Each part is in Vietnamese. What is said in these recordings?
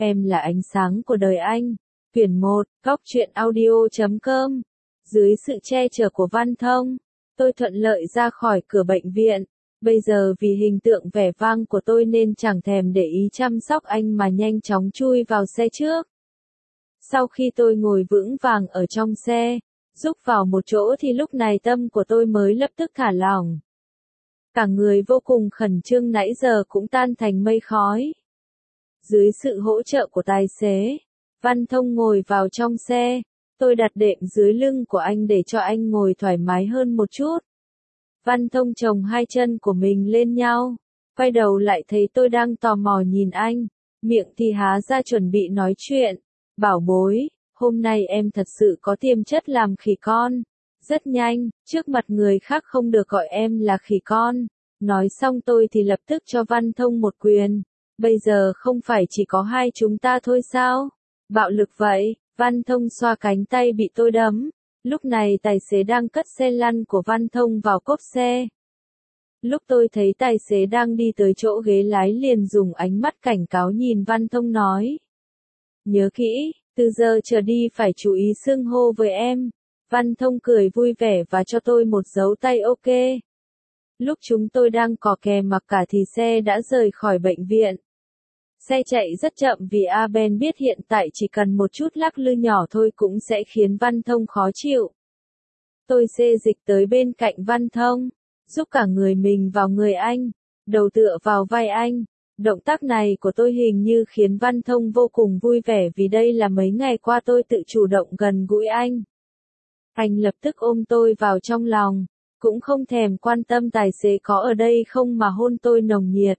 Em là ánh sáng của đời anh. Quyển 1, Góc truyện audio.com. Dưới sự che chở của Văn Thông, tôi thuận lợi ra khỏi cửa bệnh viện. Bây giờ vì hình tượng vẻ vang của tôi nên chẳng thèm để ý chăm sóc anh mà nhanh chóng chui vào xe trước. Sau khi tôi ngồi vững vàng ở trong xe, rúc vào một chỗ thì lúc này tâm của tôi mới lập tức thả lỏng. Cả người vô cùng khẩn trương nãy giờ cũng tan thành mây khói. Dưới sự hỗ trợ của tài xế, Văn Thông ngồi vào trong xe, tôi đặt đệm dưới lưng của anh để cho anh ngồi thoải mái hơn một chút. Văn Thông chồng hai chân của mình lên nhau, quay đầu lại thấy tôi đang tò mò nhìn anh, miệng thì há ra chuẩn bị nói chuyện. Bảo bối, hôm nay em thật sự có tiềm chất làm khỉ con. Rất nhanh, trước mặt người khác không được gọi em là khỉ con. Nói xong tôi thì lập tức cho Văn Thông một quyền. Bây giờ không phải chỉ có hai chúng ta thôi sao? Bạo lực vậy. Văn Thông xoa cánh tay bị tôi đấm. Lúc này tài xế đang cất xe lăn của Văn Thông vào cốp xe. Lúc tôi thấy tài xế đang đi tới chỗ ghế lái liền dùng ánh mắt cảnh cáo nhìn Văn Thông nói. Nhớ kỹ, từ giờ trở đi phải chú ý xưng hô với em. Văn Thông cười vui vẻ và cho tôi một dấu tay ok. Lúc chúng tôi đang cò kè mặc cả thì xe đã rời khỏi bệnh viện. Xe chạy rất chậm vì A Ben biết hiện tại chỉ cần một chút lắc lư nhỏ thôi cũng sẽ khiến Văn Thông khó chịu. Tôi xê dịch tới bên cạnh Văn Thông, giúp cả người mình vào người anh, đầu tựa vào vai anh. Động tác này của tôi hình như khiến Văn Thông vô cùng vui vẻ vì đây là mấy ngày qua tôi tự chủ động gần gũi anh. Anh lập tức ôm tôi vào trong lòng, cũng không thèm quan tâm tài xế có ở đây không mà hôn tôi nồng nhiệt.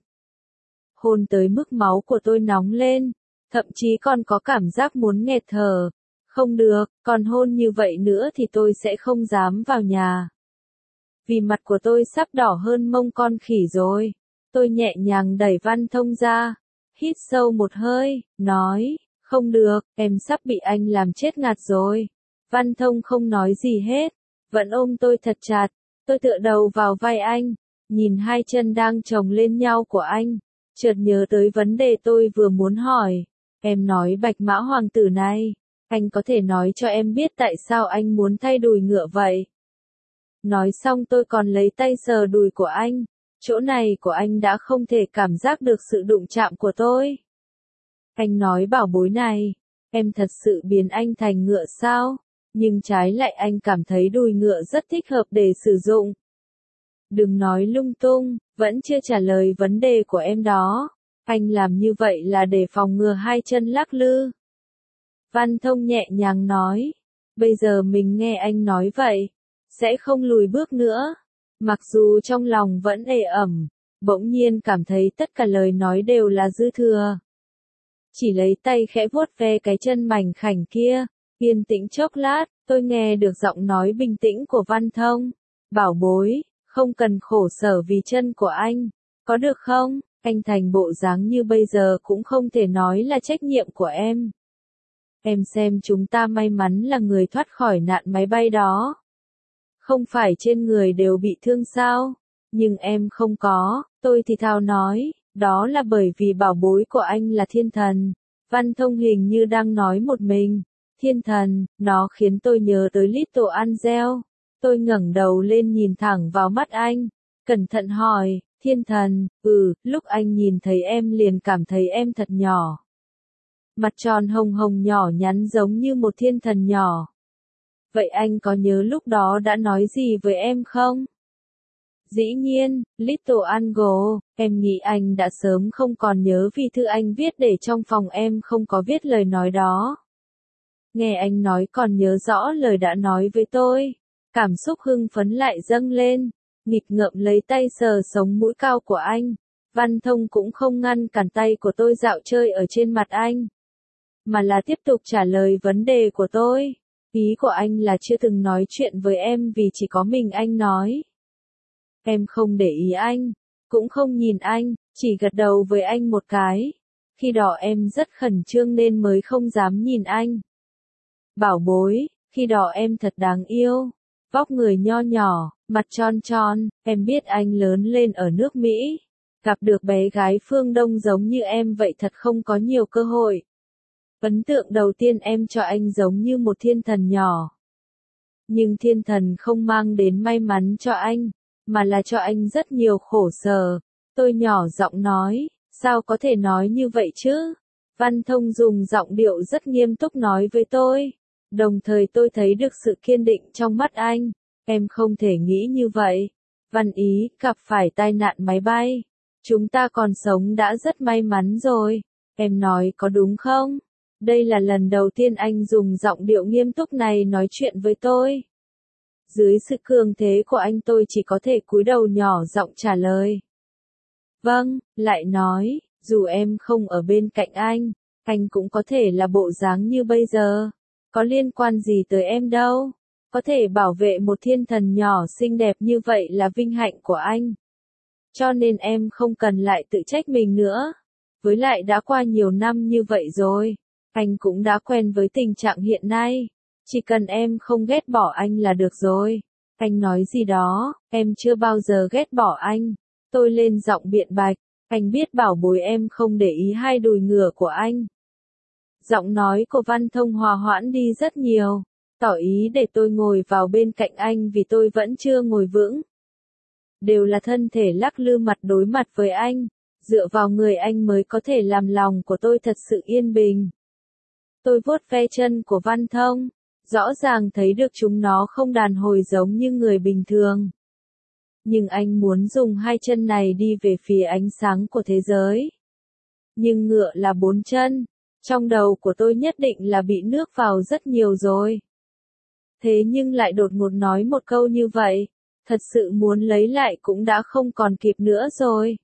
Hôn tới mức máu của tôi nóng lên, thậm chí còn có cảm giác muốn nghẹt thở. Không được, còn hôn như vậy nữa thì tôi sẽ không dám vào nhà. Vì mặt của tôi sắp đỏ hơn mông con khỉ rồi. Tôi nhẹ nhàng đẩy Văn Thông ra, hít sâu một hơi, nói, không được, em sắp bị anh làm chết ngạt rồi. Văn Thông không nói gì hết, vẫn ôm tôi thật chặt, tôi tựa đầu vào vai anh, nhìn hai chân đang chồng lên nhau của anh, chợt nhớ tới vấn đề tôi vừa muốn hỏi. Em nói Bạch Mã Hoàng tử này, anh có thể nói cho em biết tại sao anh muốn thay đùi ngựa vậy? Nói xong tôi còn lấy tay sờ đùi của anh. Chỗ này của anh đã không thể cảm giác được sự đụng chạm của tôi. Anh nói bảo bối này, em thật sự biến anh thành ngựa sao? Nhưng trái lại anh cảm thấy đùi ngựa rất thích hợp để sử dụng. Đừng nói lung tung, vẫn chưa trả lời vấn đề của em đó. Anh làm như vậy là để phòng ngừa hai chân lắc lư. Văn Thông nhẹ nhàng nói, bây giờ mình nghe anh nói vậy, sẽ không lùi bước nữa. Mặc dù trong lòng vẫn ê ẩm, bỗng nhiên cảm thấy tất cả lời nói đều là dư thừa. Chỉ lấy tay khẽ vuốt ve cái chân mảnh khảnh kia, yên tĩnh chốc lát, tôi nghe được giọng nói bình tĩnh của Văn Thông. Bảo bối, không cần khổ sở vì chân của anh, có được không? Anh thành bộ dáng như bây giờ cũng không thể nói là trách nhiệm của em. Em xem chúng ta may mắn là người thoát khỏi nạn máy bay đó. Không phải trên người đều bị thương sao? Nhưng em không có, tôi thì thào nói, đó là bởi vì bảo bối của anh là thiên thần. Văn Thông hình như đang nói một mình. Thiên thần, nó khiến tôi nhớ tới Little Angel. Tôi ngẩng đầu lên nhìn thẳng vào mắt anh, cẩn thận hỏi, thiên thần, lúc anh nhìn thấy em liền cảm thấy em thật nhỏ. Mặt tròn hồng hồng nhỏ nhắn giống như một thiên thần nhỏ. Vậy anh có nhớ lúc đó đã nói gì với em không? Dĩ nhiên, Little Angel, em nghĩ anh đã sớm không còn nhớ vì thư anh viết để trong phòng em không có viết lời nói đó. Nghe anh nói còn nhớ rõ lời đã nói với tôi. Cảm xúc hưng phấn lại dâng lên, nghịch ngợm lấy tay sờ sống mũi cao của anh. Văn Thông cũng không ngăn cản tay của tôi dạo chơi ở trên mặt anh, mà là tiếp tục trả lời vấn đề của tôi. Ý của anh là chưa từng nói chuyện với em vì chỉ có mình anh nói. Em không để ý anh, cũng không nhìn anh, chỉ gật đầu với anh một cái. Khi đó em rất khẩn trương nên mới không dám nhìn anh. Bảo bối, khi đó em thật đáng yêu. Vóc người nho nhỏ, mặt tròn tròn, em biết anh lớn lên ở nước Mỹ. Gặp được bé gái phương Đông giống như em vậy thật không có nhiều cơ hội. Ấn tượng đầu tiên em cho anh giống như một thiên thần nhỏ. Nhưng thiên thần không mang đến may mắn cho anh, mà là cho anh rất nhiều khổ sở. Tôi nhỏ giọng nói, sao có thể nói như vậy chứ? Văn Thông dùng giọng điệu rất nghiêm túc nói với tôi. Đồng thời tôi thấy được sự kiên định trong mắt anh. Em không thể nghĩ như vậy. Văn Ý gặp phải tai nạn máy bay. Chúng ta còn sống đã rất may mắn rồi. Em nói có đúng không? Đây là lần đầu tiên anh dùng giọng điệu nghiêm túc này nói chuyện với tôi. Dưới sự cường thế của anh tôi chỉ có thể cúi đầu nhỏ giọng trả lời. Vâng, lại nói, dù em không ở bên cạnh anh cũng có thể là bộ dáng như bây giờ. Có liên quan gì tới em đâu. Có thể bảo vệ một thiên thần nhỏ xinh đẹp như vậy là vinh hạnh của anh. Cho nên em không cần lại tự trách mình nữa. Với lại đã qua nhiều năm như vậy rồi. Anh cũng đã quen với tình trạng hiện nay. Chỉ cần em không ghét bỏ anh là được rồi. Anh nói gì đó, em chưa bao giờ ghét bỏ anh. Tôi lên giọng biện bạch. Anh biết bảo bối em không để ý hai đùi ngựa của anh. Giọng nói của Văn Thông hòa hoãn đi rất nhiều. Tỏ ý để tôi ngồi vào bên cạnh anh vì tôi vẫn chưa ngồi vững. Đều là thân thể lắc lư mặt đối mặt với anh. Dựa vào người anh mới có thể làm lòng của tôi thật sự yên bình. Tôi vuốt ve chân của Văn Thông. Rõ ràng thấy được chúng nó không đàn hồi giống như người bình thường. Nhưng anh muốn dùng hai chân này đi về phía ánh sáng của thế giới. Nhưng ngựa là 4 chân. Trong đầu của tôi nhất định là bị nước vào rất nhiều rồi. Thế nhưng lại đột ngột nói một câu như vậy. Thật sự muốn lấy lại cũng đã không còn kịp nữa rồi.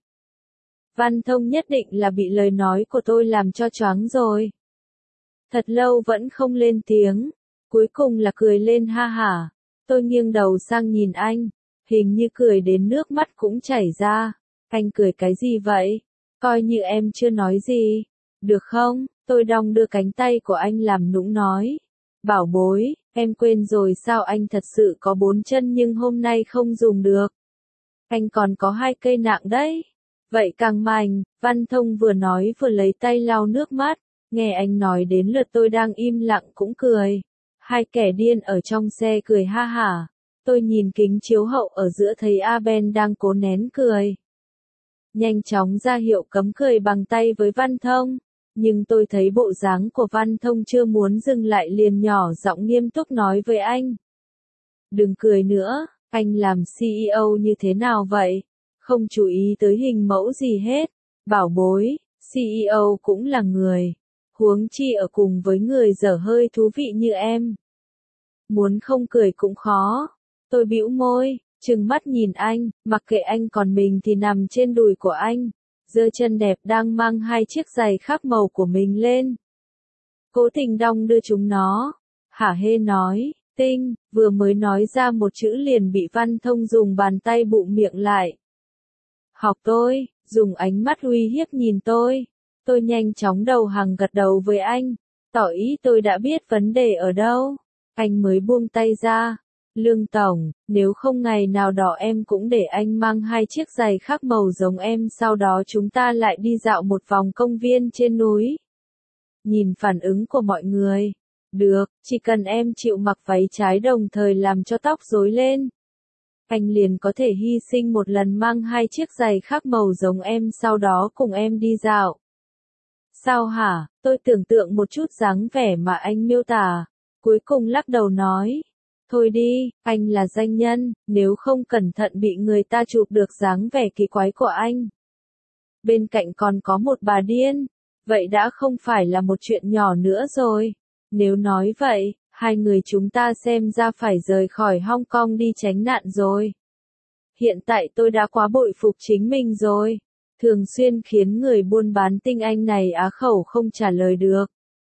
Văn Thông nhất định là bị lời nói của tôi làm cho choáng rồi. Thật lâu vẫn không lên tiếng. Cuối cùng là cười lên ha hả. Tôi nghiêng đầu sang nhìn anh. Hình như cười đến nước mắt cũng chảy ra. Anh cười cái gì vậy? Coi như em chưa nói gì. Được không? Tôi đong đưa cánh tay của anh làm nũng nói. Bảo bối, em quên rồi sao anh thật sự có 4 chân nhưng hôm nay không dùng được. Anh còn có 2 cây nạng đấy. Vậy càng mạnh, Văn Thông vừa nói vừa lấy tay lau nước mắt. Nghe anh nói đến lượt tôi đang im lặng cũng cười. Hai kẻ điên ở trong xe cười ha hả. Tôi nhìn kính chiếu hậu ở giữa thấy A-Ben đang cố nén cười. Nhanh chóng ra hiệu cấm cười bằng tay với Văn Thông. Nhưng tôi thấy bộ dáng của Văn Thông chưa muốn dừng lại liền nhỏ giọng nghiêm túc nói với anh. Đừng cười nữa, anh làm CEO như thế nào vậy? Không chú ý tới hình mẫu gì hết. Bảo bối, CEO cũng là người. Huống chi ở cùng với người dở hơi thú vị như em. Muốn không cười cũng khó. Tôi bĩu môi, trừng mắt nhìn anh, mặc kệ anh còn mình thì nằm trên đùi của anh. Giơ chân đẹp đang mang 2 chiếc giày khác màu của mình lên. Cố tình đong đưa chúng nó. Hả hê nói, Tinh, vừa mới nói ra một chữ liền bị Văn Thông dùng bàn tay bụm miệng lại. Học tôi, dùng ánh mắt uy hiếp nhìn tôi. Tôi nhanh chóng đầu hàng gật đầu với anh. Tỏ ý tôi đã biết vấn đề ở đâu. Anh mới buông tay ra. Lương Tổng, nếu không ngày nào đó em cũng để anh mang 2 chiếc giày khác màu giống em sau đó chúng ta lại đi dạo một vòng công viên trên núi. Nhìn phản ứng của mọi người. Được, chỉ cần em chịu mặc váy trái đồng thời làm cho tóc rối lên. Anh liền có thể hy sinh một lần mang 2 chiếc giày khác màu giống em sau đó cùng em đi dạo. Sao hả? Tôi tưởng tượng một chút dáng vẻ mà anh miêu tả. Cuối cùng lắc đầu nói. Thôi đi, anh là danh nhân, nếu không cẩn thận bị người ta chụp được dáng vẻ kỳ quái của anh. Bên cạnh còn có một bà điên, vậy đã không phải là một chuyện nhỏ nữa rồi. Nếu nói vậy, hai người chúng ta xem ra phải rời khỏi Hong Kong đi tránh nạn rồi. Hiện tại tôi đã quá bội phục chính mình rồi. Thường xuyên khiến người buôn bán tinh anh này á khẩu không trả lời được.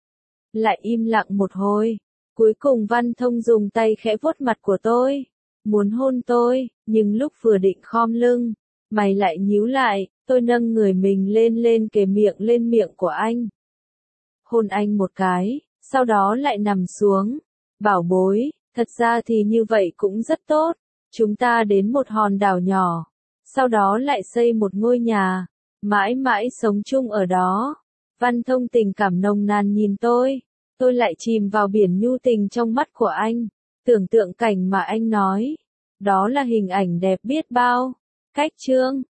Lại im lặng một hồi. Cuối cùng Văn Thông dùng tay khẽ vuốt mặt của tôi. Muốn hôn tôi, nhưng lúc vừa định khom lưng, mày lại nhíu lại, tôi nâng người mình lên kề miệng lên miệng của anh. Hôn anh một cái, sau đó lại nằm xuống. Bảo bối, thật ra thì như vậy cũng rất tốt. Chúng ta đến một hòn đảo nhỏ. Sau đó lại xây một ngôi nhà. Mãi mãi sống chung ở đó. Văn Thông tình cảm nồng nàn nhìn tôi lại chìm vào biển nhu tình trong mắt của anh, tưởng tượng cảnh mà anh nói. Đó là hình ảnh đẹp biết bao. Cách chương